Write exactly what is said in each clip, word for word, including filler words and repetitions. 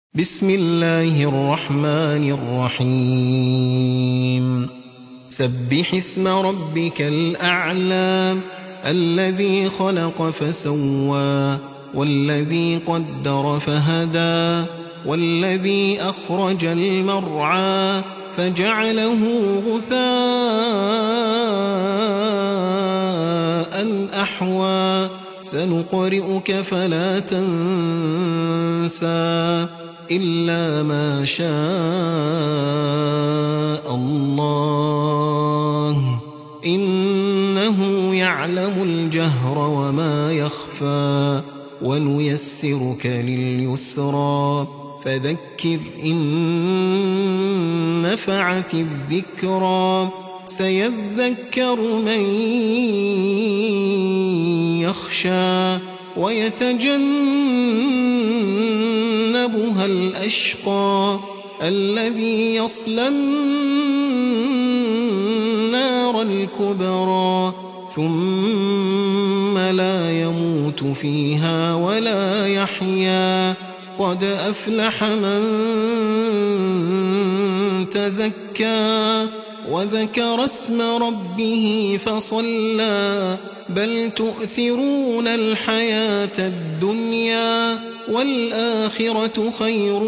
بسم الله الرحمن الرحيم سبح اسم ربك الأعلى الذي خلق فسوى والذي قدر فهدى والذي أخرج المرعى فجعله غثاء أحوى سنقرئك فلا تنسى إلا ما شاء الله إنه يعلم الجهر وما يخفى ونيسرك لليسرى فذكر إن نفعت الذكرى سيذكر من يخشى ويتجنبها الأشقى الذي يصلى النار الكبرى ثم لا يموت فيها ولا يحيا قد أفلح من تزكى وذكر اسم ربه فصلى بل تؤثرون الحياة الدنيا والآخرة خير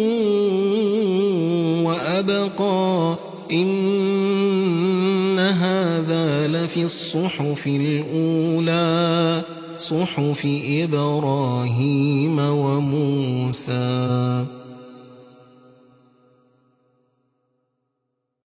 وأبقى إن هذا لفي الصحف الأولى صحف إبراهيم وموسى.